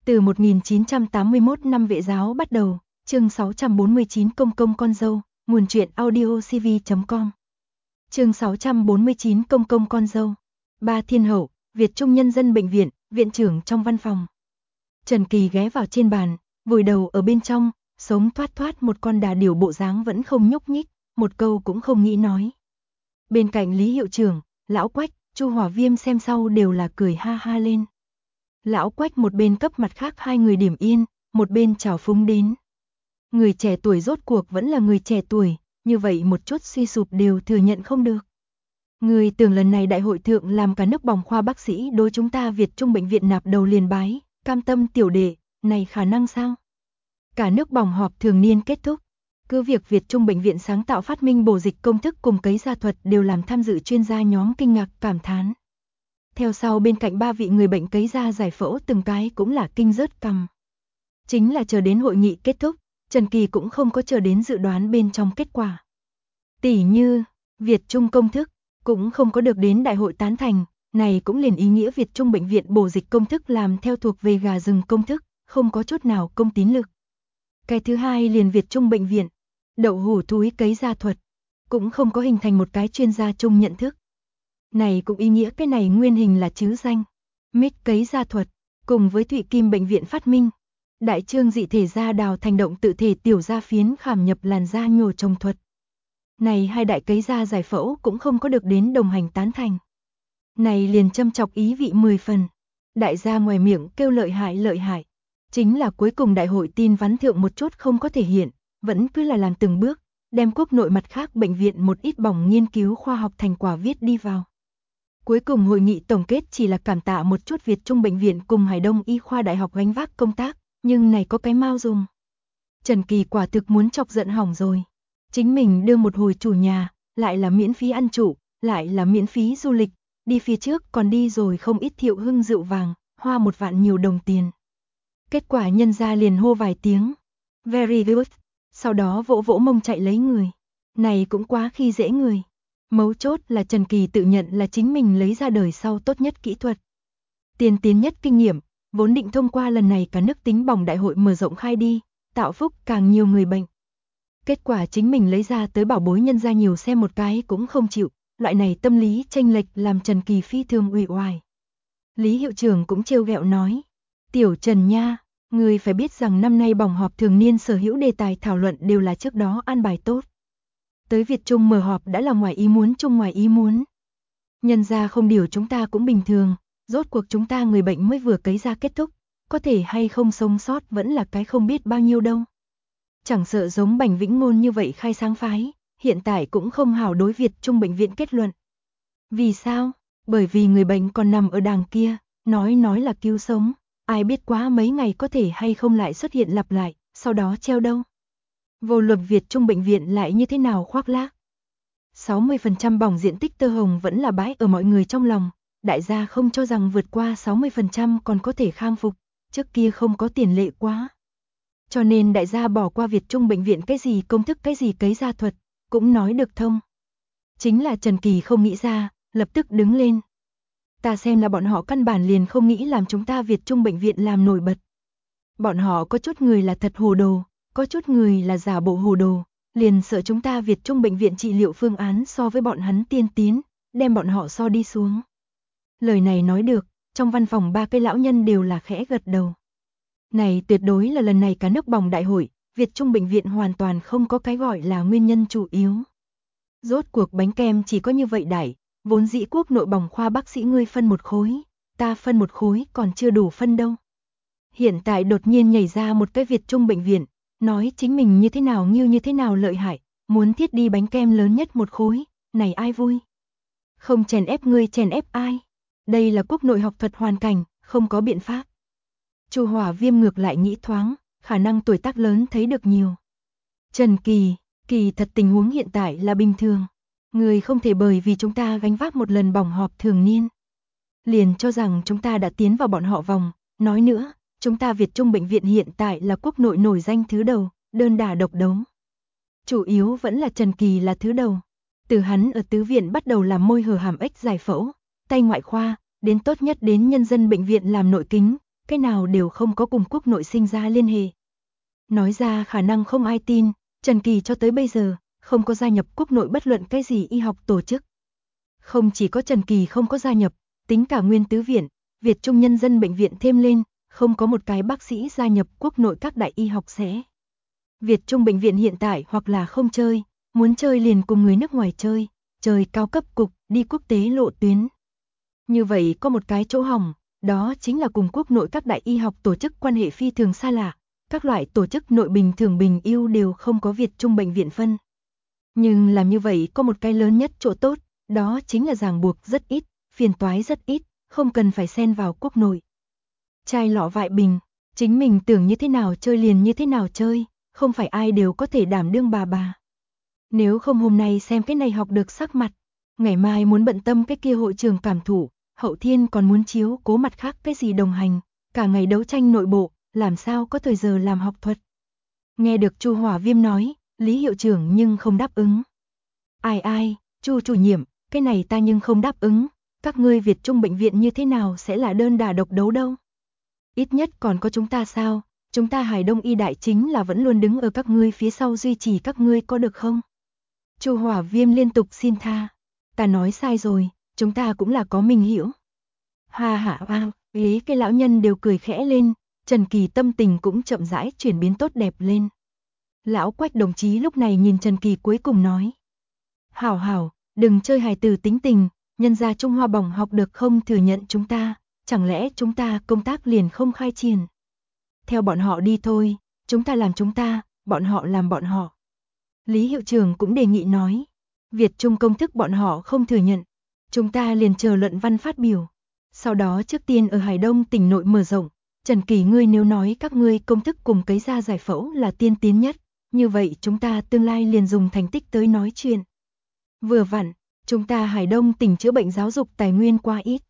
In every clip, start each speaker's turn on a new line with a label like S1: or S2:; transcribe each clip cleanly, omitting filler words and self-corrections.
S1: Từ 1981 năm vệ giáo bắt đầu, chương 649 công công con dâu, nguồn truyện audiocv.com. Chương 649 công công con dâu. Ba Thiên Hậu, Việt Trung Nhân dân Bệnh viện, viện trưởng trong văn phòng. Trần Kỳ ghé vào trên bàn, vùi đầu ở bên trong, sống thoát thoát một con đà điểu bộ dáng vẫn không nhúc nhích, một câu cũng không nghĩ nói. Bên cạnh Lý hiệu trưởng, Lão Quách, Chu Hỏa Viêm xem sau đều là cười ha ha lên. Lão Quách một bên cấp mặt khác hai người điểm yên, một bên chào phúng đến. Người trẻ tuổi rốt cuộc vẫn là người trẻ tuổi, như vậy một chút suy sụp đều thừa nhận không được. Người tưởng lần này đại hội thượng làm cả nước bỏng khoa bác sĩ đối chúng ta Việt Trung bệnh viện nạp đầu liền bái, cam tâm tiểu đệ, này khả năng sao? Cả nước bỏng họp thường niên kết thúc, cứ việc Việt Trung bệnh viện sáng tạo phát minh bổ dịch công thức cùng cấy gia thuật đều làm tham dự chuyên gia nhóm kinh ngạc cảm thán. Theo sau bên cạnh ba vị người bệnh cấy ra giải phẫu từng cái cũng là kinh rớt cằm. Chính là chờ đến hội nghị kết thúc, Trần Kỳ cũng không có chờ đến dự đoán bên trong kết quả. Tỉ như, Việt Trung công thức, cũng không có được đến đại hội tán thành, này cũng liền ý nghĩa Việt Trung bệnh viện bổ dịch công thức làm theo thuộc về gà rừng công thức, không có chút nào công tín lực. Cái thứ hai liền Việt Trung bệnh viện, đậu hủ thúi cấy gia thuật, cũng không có hình thành một cái chuyên gia chung nhận thức. Này cũng ý nghĩa cái này nguyên hình là chữ danh, mít cấy gia thuật, cùng với Thụy Kim bệnh viện phát minh. Đại trương dị thể da đào thành động tự thể tiểu da phiến khảm nhập làn da nhổ trồng thuật. Này hai đại cấy da giải phẫu cũng không có được đến đồng hành tán thành. Này liền châm chọc ý vị 10 phần. Đại gia ngoài miệng kêu lợi hại. Chính là cuối cùng đại hội tin vắn thượng một chút không có thể hiện, vẫn cứ là làm từng bước, đem quốc nội mặt khác bệnh viện một ít bỏng nghiên cứu khoa học thành quả viết đi vào. Cuối cùng hội nghị tổng kết chỉ là cảm tạ một chút Việt Trung bệnh viện cùng Hải Đông Y khoa đại học gánh vác công tác, nhưng này có cái mau dùng. Trần Kỳ quả thực muốn chọc giận hỏng rồi. Chính mình đưa một hồi chủ nhà, lại là miễn phí ăn trụ, lại là miễn phí du lịch, đi phía trước còn đi rồi không ít Thiệu Hưng rượu vàng, hoa 1 vạn nhiều đồng tiền. Kết quả nhân ra liền hô vài tiếng, very good, sau đó vỗ vỗ mông chạy lấy người. Này cũng quá khi dễ người. Mấu chốt là Trần Kỳ tự nhận là chính mình lấy ra đời sau tốt nhất kỹ thuật, tiên tiến nhất kinh nghiệm, vốn định thông qua lần này cả nước tính bỏng đại hội mở rộng khai đi, tạo phúc càng nhiều người bệnh. Kết quả chính mình lấy ra tới bảo bối nhân ra nhiều xem một cái cũng không chịu, loại này tâm lý chênh lệch làm Trần Kỳ phi thường uể oải. Lý hiệu trưởng cũng trêu ghẹo nói, tiểu Trần nha, người phải biết rằng năm nay bỏng họp thường niên sở hữu đề tài thảo luận đều là trước đó an bài tốt. Tới Việt Trung mở họp đã là ngoài ý muốn chung ngoài ý muốn. Nhân ra không điều chúng ta cũng bình thường, rốt cuộc chúng ta người bệnh mới vừa cấy ra kết thúc, có thể hay không sống sót vẫn là cái không biết bao nhiêu đâu. Chẳng sợ giống Bành Vĩnh Ngôn như vậy khai sáng phái, hiện tại cũng không hảo đối Việt Trung bệnh viện kết luận. Vì sao? Bởi vì người bệnh còn nằm ở đàng kia, nói là cứu sống, ai biết quá mấy ngày có thể hay không lại xuất hiện lặp lại, sau đó treo đâu. Vô luận Việt Trung bệnh viện lại như thế nào khoác lác. 60% bỏng diện tích tơ hồng vẫn là bãi ở mọi người trong lòng, đại gia không cho rằng vượt qua 60% còn có thể khang phục, trước kia không có tiền lệ quá. Cho nên đại gia bỏ qua Việt Trung bệnh viện cái gì công thức cái gì cấy gia thuật, cũng nói được thông. Chính là Trần Kỳ không nghĩ ra, lập tức đứng lên. Ta xem là bọn họ căn bản liền không nghĩ làm chúng ta Việt Trung bệnh viện làm nổi bật. Bọn họ có chút người là thật hồ đồ, có chút người là giả bộ hồ đồ, liền sợ chúng ta Việt Trung bệnh viện trị liệu phương án so với bọn hắn tiên tiến, đem bọn họ so đi xuống. Lời này nói được, trong văn phòng ba cái lão nhân đều là khẽ gật đầu. Này tuyệt đối là lần này cả nước bỏng đại hội, Việt Trung bệnh viện hoàn toàn không có cái gọi là nguyên nhân chủ yếu. Rốt cuộc bánh kem chỉ có như vậy đại, vốn dĩ quốc nội bỏng khoa bác sĩ ngươi phân một khối, ta phân một khối còn chưa đủ phân đâu. Hiện tại đột nhiên nhảy ra một cái Việt Trung bệnh viện, nói chính mình như thế nào lợi hại, muốn thiết đi bánh kem lớn nhất một khối, này ai vui? Không chèn ép ngươi chèn ép ai? Đây là quốc nội học thuật hoàn cảnh, không có biện pháp. Chu Hỏa Viêm ngược lại nghĩ thoáng, khả năng tuổi tác lớn thấy được nhiều. Trần Kỳ, kỳ thật tình huống hiện tại là bình thường. Người không thể bởi vì chúng ta gánh vác một lần bỏng họp thường niên, liền cho rằng chúng ta đã tiến vào bọn họ vòng. Nói nữa, chúng ta Việt Trung bệnh viện hiện tại là quốc nội nổi danh thứ đầu, đơn đả độc đấu. Chủ yếu vẫn là Trần Kỳ là thứ đầu. Từ hắn ở tứ viện bắt đầu làm môi hở hàm ếch giải phẫu, tay ngoại khoa, đến tốt nhất đến nhân dân bệnh viện làm nội kính, cái nào đều không có cùng quốc nội sinh ra liên hệ. Nói ra khả năng không ai tin, Trần Kỳ cho tới bây giờ, không có gia nhập quốc nội bất luận cái gì y học tổ chức. Không chỉ có Trần Kỳ không có gia nhập, tính cả Nguyên Tứ Viện, Việt Trung Nhân dân Bệnh viện thêm lên, không có một cái bác sĩ gia nhập quốc nội các đại y học sẽ. Việt Trung Bệnh viện hiện tại hoặc là không chơi, muốn chơi liền cùng người nước ngoài chơi cao cấp cục, đi quốc tế lộ tuyến. Như vậy có một cái chỗ hỏng, đó chính là cùng quốc nội các đại y học tổ chức quan hệ phi thường xa lạ, các loại tổ chức nội bình thường bình yêu đều không có Việt Trung Bệnh viện phân. Nhưng làm như vậy có một cái lớn nhất chỗ tốt, đó chính là ràng buộc rất ít, phiền toái rất ít, không cần phải xen vào quốc nội. Chai lọ vại bình, chính mình tưởng như thế nào chơi liền như thế nào chơi, không phải ai đều có thể đảm đương bà. Nếu không hôm nay xem cái này học được sắc mặt, ngày mai muốn bận tâm cái kia hội trường cảm thụ, hậu thiên còn muốn chiếu cố mặt khác cái gì đồng hành, cả ngày đấu tranh nội bộ, làm sao có thời giờ làm học thuật. Nghe được Chu Hỏa Viêm nói, Lý hiệu trưởng nhưng không đáp ứng. Ai, Chu chủ nhiệm, cái này ta nhưng không đáp ứng, các ngươi Việt Trung Bệnh viện như thế nào sẽ là đơn đả độc đấu đâu. Ít nhất còn có chúng ta sao, chúng ta Hải Đông Y Đại chính là vẫn luôn đứng ở các ngươi phía sau duy trì các ngươi có được không? Chu Hỏa Viêm liên tục xin tha. Ta nói sai rồi, chúng ta cũng là có mình hiểu. Cái lão nhân đều cười khẽ lên, Trần Kỳ tâm tình cũng chậm rãi chuyển biến tốt đẹp lên. Lão Quách đồng chí lúc này nhìn Trần Kỳ cuối cùng nói. Hảo, đừng chơi hài tử tính tình, nhân gia Trung Hoa bỏng học được không thừa nhận chúng ta, chẳng lẽ chúng ta công tác liền không khai triển. Theo bọn họ đi thôi, chúng ta làm chúng ta, bọn họ làm bọn họ. Lý hiệu trưởng cũng đề nghị nói, Việt Trung công thức bọn họ không thừa nhận, chúng ta liền chờ luận văn phát biểu. Sau đó trước tiên ở Hải Đông tỉnh nội mở rộng, Trần Kỳ ngươi nếu nói các ngươi công thức cùng cấy ra giải phẫu là tiên tiến nhất, như vậy chúng ta tương lai liền dùng thành tích tới nói chuyện. Vừa vặn, chúng ta Hải Đông tỉnh chữa bệnh giáo dục tài nguyên quá ít.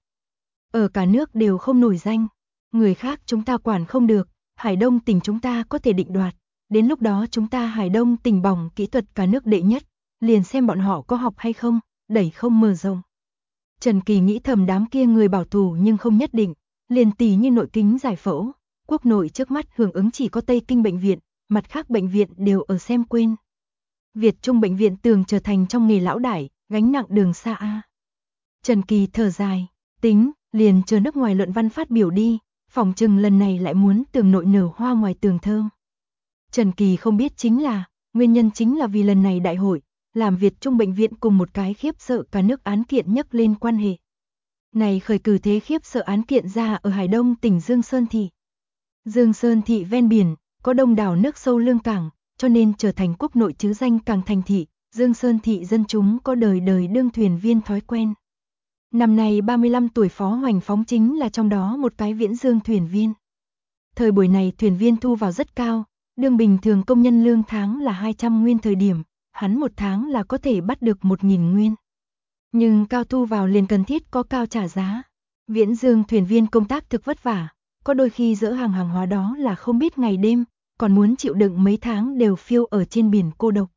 S1: Ở cả nước đều không nổi danh, người khác chúng ta quản không được, Hải Đông tỉnh chúng ta có thể định đoạt. Đến lúc đó chúng ta Hải Đông tỉnh bỏng kỹ thuật cả nước đệ nhất, liền xem bọn họ có học hay không, đẩy không mở rộng. Trần Kỳ nghĩ thầm đám kia người bảo thủ nhưng không nhất định, liền tỉ như nội kính giải phẫu, quốc nội trước mắt hưởng ứng chỉ có Tây Kinh bệnh viện, mặt khác bệnh viện đều ở xem quên. Việt Trung bệnh viện tường trở thành trong nghề lão đại, gánh nặng đường xa a. Trần Kỳ thở dài, tính, liền chờ nước ngoài luận văn phát biểu đi, phỏng chừng lần này lại muốn tường nội nở hoa ngoài tường thơm. Trần Kỳ không biết chính là, nguyên nhân chính là vì lần này đại hội, làm Việt Trung bệnh viện cùng một cái khiếp sợ cả nước án kiện nhắc lên quan hệ. Này khởi cử thế khiếp sợ án kiện ra ở Hải Đông tỉnh Dương Sơn Thị. Dương Sơn Thị ven biển, có đông đảo nước sâu lương cảng, cho nên trở thành quốc nội chứ danh cảng thành thị, Dương Sơn Thị dân chúng có đời đời đương thuyền viên thói quen. Năm nay 35 tuổi Phó Hoành Phóng chính là trong đó một cái viễn dương thuyền viên. Thời buổi này thuyền viên thu vào rất cao, đương bình thường công nhân lương tháng là 200 nguyên thời điểm, hắn một tháng là có thể bắt được 1.000 nguyên. Nhưng cao thu vào liền cần thiết có cao trả giá. Viễn dương thuyền viên công tác thực vất vả, có đôi khi dỡ hàng hóa đó là không biết ngày đêm, còn muốn chịu đựng mấy tháng đều phiêu ở trên biển cô độc.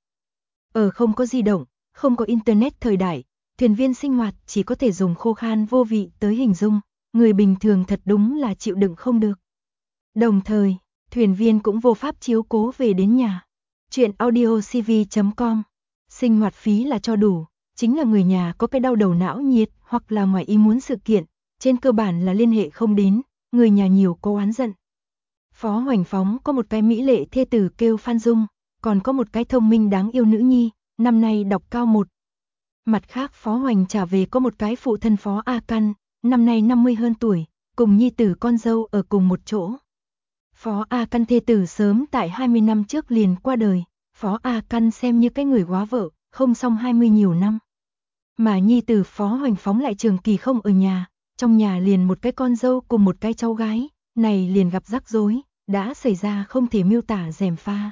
S1: Ở không có di động, không có internet thời đại, thuyền viên sinh hoạt chỉ có thể dùng khô khan vô vị tới hình dung, người bình thường thật đúng là chịu đựng không được. Đồng thời, thuyền viên cũng vô pháp chiếu cố về đến nhà. Chuyện audiocv.com. Sinh hoạt phí là cho đủ, chính là người nhà có cái đau đầu não nhiệt hoặc là ngoài ý muốn sự kiện, trên cơ bản là liên hệ không đến, người nhà nhiều có oán giận. Phó Hoành Phóng có một cái mỹ lệ thê tử kêu Phan Dung, còn có một cái thông minh đáng yêu nữ nhi, năm nay đọc cao 1. Mặt khác Phó Hoành trả về có một cái phụ thân Phó A Căn, năm nay 50 hơn tuổi, cùng nhi tử con dâu ở cùng một chỗ. Phó A Căn thê tử sớm tại 20 năm trước liền qua đời, Phó A Căn xem như cái người góa vợ, không xong 20 nhiều năm. Mà nhi tử Phó Hoành Phóng lại trường kỳ không ở nhà, trong nhà liền một cái con dâu cùng một cái cháu gái, này liền gặp rắc rối, đã xảy ra không thể miêu tả gièm pha.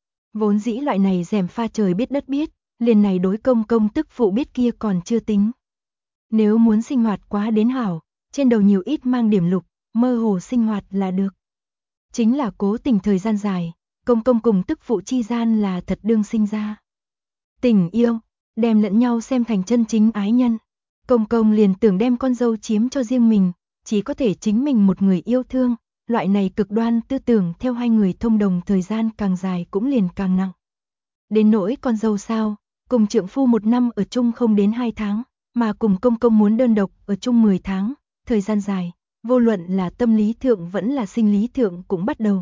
S1: Vốn dĩ loại này gièm pha trời biết đất biết, liền này đối công tức phụ biết kia còn chưa tính. Nếu muốn sinh hoạt quá đến hảo, trên đầu nhiều ít mang điểm lục, mơ hồ sinh hoạt là được. Chính là cố tình thời gian dài, công cùng tức phụ chi gian là thật đương sinh ra. Tình yêu, đem lẫn nhau xem thành chân chính ái nhân. Công liền tưởng đem con dâu chiếm cho riêng mình, chỉ có thể chính mình một người yêu thương, loại này cực đoan tư tưởng theo hai người thông đồng thời gian càng dài cũng liền càng nặng. Đến nỗi con dâu sao, cùng trượng phu một năm ở chung không đến 2 tháng, mà cùng công công muốn đơn độc ở chung 10 tháng, thời gian dài, vô luận là tâm lý thượng vẫn là sinh lý thượng cũng bắt đầu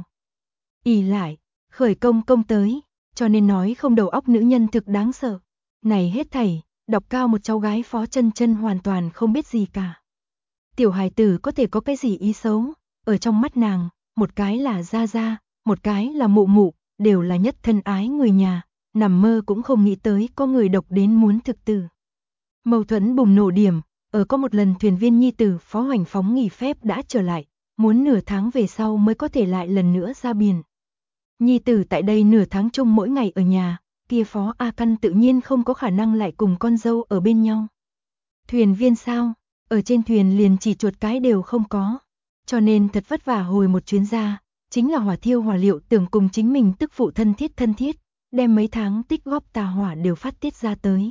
S1: ỉ lại, khởi công công tới, cho nên nói không đầu óc nữ nhân thực đáng sợ. Này hết thảy, đọc cao một cháu gái Phó Chân Chân hoàn toàn không biết gì cả. Tiểu hài tử có thể có cái gì ý xấu, ở trong mắt nàng, một cái là gia gia, một cái là mụ mụ, đều là nhất thân ái người nhà, nằm mơ cũng không nghĩ tới có người độc đến muốn thực tử. Mâu thuẫn bùng nổ điểm, ở có một lần thuyền viên nhi tử Phó Hoành Phóng nghỉ phép đã trở lại, muốn nửa tháng về sau mới có thể lại lần nữa ra biển. Nhi tử tại đây nửa tháng chung mỗi ngày ở nhà, kia Phó A Căn tự nhiên không có khả năng lại cùng con dâu ở bên nhau. Thuyền viên sao, ở trên thuyền liền chỉ chuột cái đều không có, cho nên thật vất vả hồi một chuyến ra, chính là hỏa thiêu hỏa liệu tưởng cùng chính mình tức phụ thân thiết, đem mấy tháng tích góp tà hỏa đều phát tiết ra tới.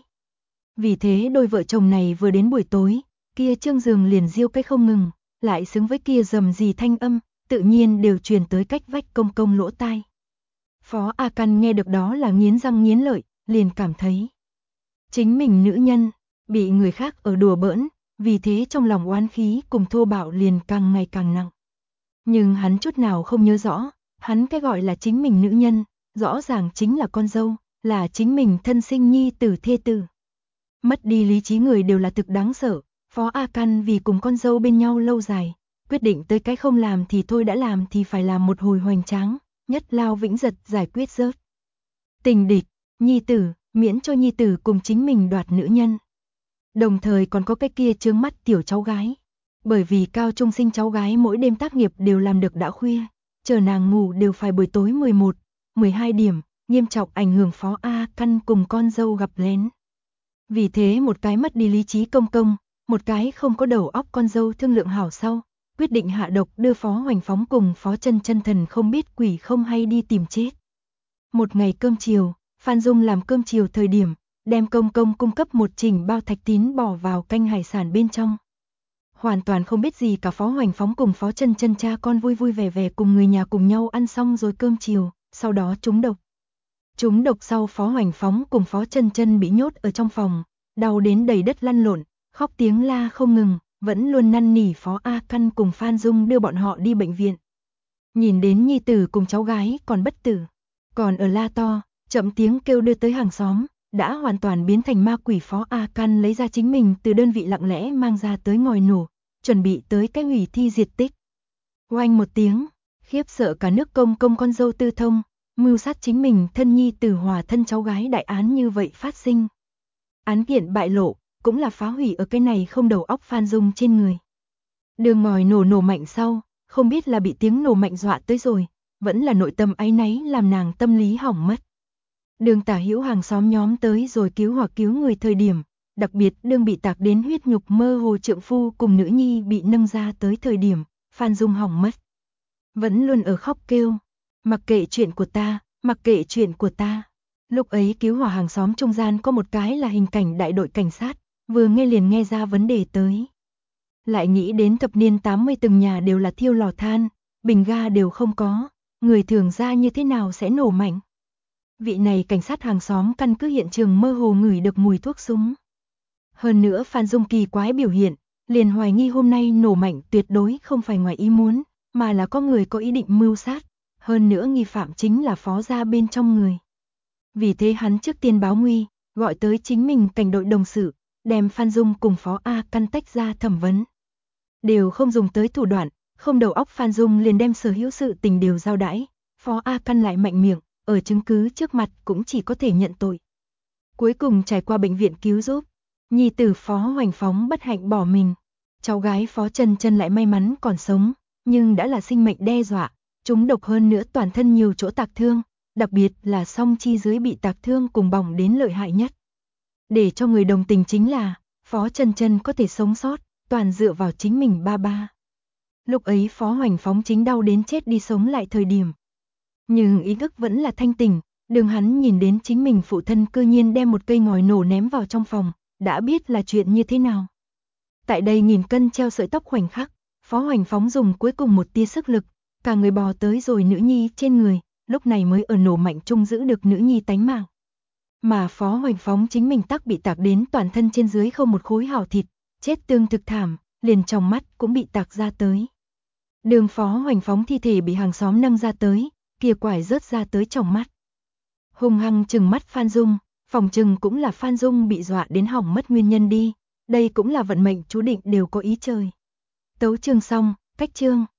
S1: Vì thế đôi vợ chồng này vừa đến buổi tối, kia trương giường liền riêu cái không ngừng, lại xứng với kia rầm rì thanh âm, tự nhiên đều truyền tới cách vách công công lỗ tai. Phó A Căn nghe được đó là nghiến răng nghiến lợi, liền cảm thấy chính mình nữ nhân bị người khác ở đùa bỡn, vì thế trong lòng oán khí cùng thô bạo liền càng ngày càng nặng. Nhưng hắn chút nào không nhớ rõ, hắn cái gọi là chính mình nữ nhân, rõ ràng chính là con dâu, là chính mình thân sinh nhi tử thê tử. Mất đi lý trí người đều là thực đáng sợ, Phó A Căn vì cùng con dâu bên nhau lâu dài, quyết định tới cái không làm thì thôi đã làm thì phải làm một hồi hoành tráng, nhất lao vĩnh giật giải quyết rớt. Tình địch, nhi tử, miễn cho nhi tử cùng chính mình đoạt nữ nhân. Đồng thời còn có cái kia trướng mắt tiểu cháu gái. Bởi vì cao trung sinh cháu gái mỗi đêm tác nghiệp đều làm được đã khuya, chờ nàng ngủ đều phải buổi tối 11, 12 điểm, nghiêm trọng ảnh hưởng Phó A Căn cùng con dâu gặp lén. Vì thế một cái mất đi lý trí công công, một cái không có đầu óc con dâu thương lượng hảo sau, quyết định hạ độc đưa Phó Hoành Phóng cùng Phó Chân Chân thần không biết quỷ không hay đi tìm chết. Một ngày cơm chiều, Phan Dung làm cơm chiều thời điểm, đem công công cung cấp một chỉnh bao thạch tín bỏ vào canh hải sản bên trong. Hoàn toàn không biết gì cả Phó Hoành Phóng cùng Phó Chân Chân cha con vui vui vẻ vẻ cùng người nhà cùng nhau ăn xong rồi cơm chiều, sau đó trúng độc. Trúng độc sau Phó Hoành Phóng cùng Phó Chân Chân bị nhốt ở trong phòng, đau đến đầy đất lăn lộn, khóc tiếng la không ngừng, vẫn luôn năn nỉ Phó A Căn cùng Phan Dung đưa bọn họ đi bệnh viện. Nhìn đến nhi tử cùng cháu gái còn bất tử, còn ở la to, chậm tiếng kêu đưa tới hàng xóm, đã hoàn toàn biến thành ma quỷ. Phó A Căn lấy ra chính mình từ đơn vị lặng lẽ mang ra tới ngòi nổ, chuẩn bị tới cái hủy thi diệt tích. Oanh một tiếng, khiếp sợ cả nước công công con dâu tư thông, mưu sát chính mình thân nhi tử hòa thân cháu gái đại án như vậy phát sinh. Án kiện bại lộ, cũng là phá hủy ở cái này không đầu óc Phan Dung trên người. Đường ngòi nổ mạnh sau, không biết là bị tiếng nổ mạnh dọa tới rồi, vẫn là nội tâm áy náy làm nàng tâm lý hỏng mất. Đường tả hữu hàng xóm nhóm tới rồi cứu hoặc cứu người thời điểm, đặc biệt đương bị tạc đến huyết nhục mơ hồ trượng phu cùng nữ nhi bị nâng ra tới thời điểm, Phan Dung hỏng mất. Vẫn luôn ở khóc kêu, mặc kệ chuyện của ta, mặc kệ chuyện của ta. Lúc ấy cứu hỏa hàng xóm trung gian có một cái là hình cảnh đại đội cảnh sát, vừa nghe liền nghe ra vấn đề tới. Lại nghĩ đến thập niên 80 từng nhà đều là thiêu lò than, bình ga đều không có, người thường ra như thế nào sẽ nổ mạnh. Vị này cảnh sát hàng xóm căn cứ hiện trường mơ hồ ngửi được mùi thuốc súng. Hơn nữa Phan Dung kỳ quái biểu hiện, liền hoài nghi hôm nay nổ mạnh tuyệt đối không phải ngoài ý muốn, mà là có người có ý định mưu sát, hơn nữa nghi phạm chính là Phó gia bên trong người. Vì thế hắn trước tiên báo nguy, gọi tới chính mình cảnh đội đồng sự, đem Phan Dung cùng Phó A Căn tách ra thẩm vấn. Đều không dùng tới thủ đoạn, không đầu óc Phan Dung liền đem sở hữu sự tình đều giao đãi, Phó A Căn lại mạnh miệng, ở chứng cứ trước mặt cũng chỉ có thể nhận tội. Cuối cùng trải qua bệnh viện cứu giúp, nhi tử Phó Hoành Phóng bất hạnh bỏ mình, cháu gái Phó Chân Chân lại may mắn còn sống, nhưng đã là sinh mệnh đe dọa, trúng độc hơn nữa toàn thân nhiều chỗ tạc thương, đặc biệt là song chi dưới bị tạc thương cùng bỏng đến lợi hại nhất. Để cho người đồng tình chính là, Phó Chân Chân có thể sống sót, toàn dựa vào chính mình ba ba. Lúc ấy Phó Hoành Phóng chính đau đến chết đi sống lại thời điểm. Nhưng ý thức vẫn là thanh tỉnh, đường hắn nhìn đến chính mình phụ thân cư nhiên đem một cây ngòi nổ ném vào trong phòng, đã biết là chuyện như thế nào. Tại đây nghìn cân treo sợi tóc khoảnh khắc, Phó Hoành Phóng dùng cuối cùng một tia sức lực, cả người bò tới rồi nữ nhi trên người, lúc này mới ở nổ mạnh chung giữ được nữ nhi tánh mạng. Mà Phó Hoành Phóng chính mình tắc bị tạc đến toàn thân trên dưới không một khối hảo thịt, chết tương thực thảm, liền trong mắt cũng bị tạc ra tới. Đường Phó Hoành Phóng thi thể bị hàng xóm nâng ra tới, kia quải rớt ra tới trong mắt. Hung hăng trừng mắt Phan Dung, phòng trừng cũng là Phan Dung bị dọa đến hỏng mất nguyên nhân đi, đây cũng là vận mệnh chú định đều có ý trời. Tấu chương xong, cách chương.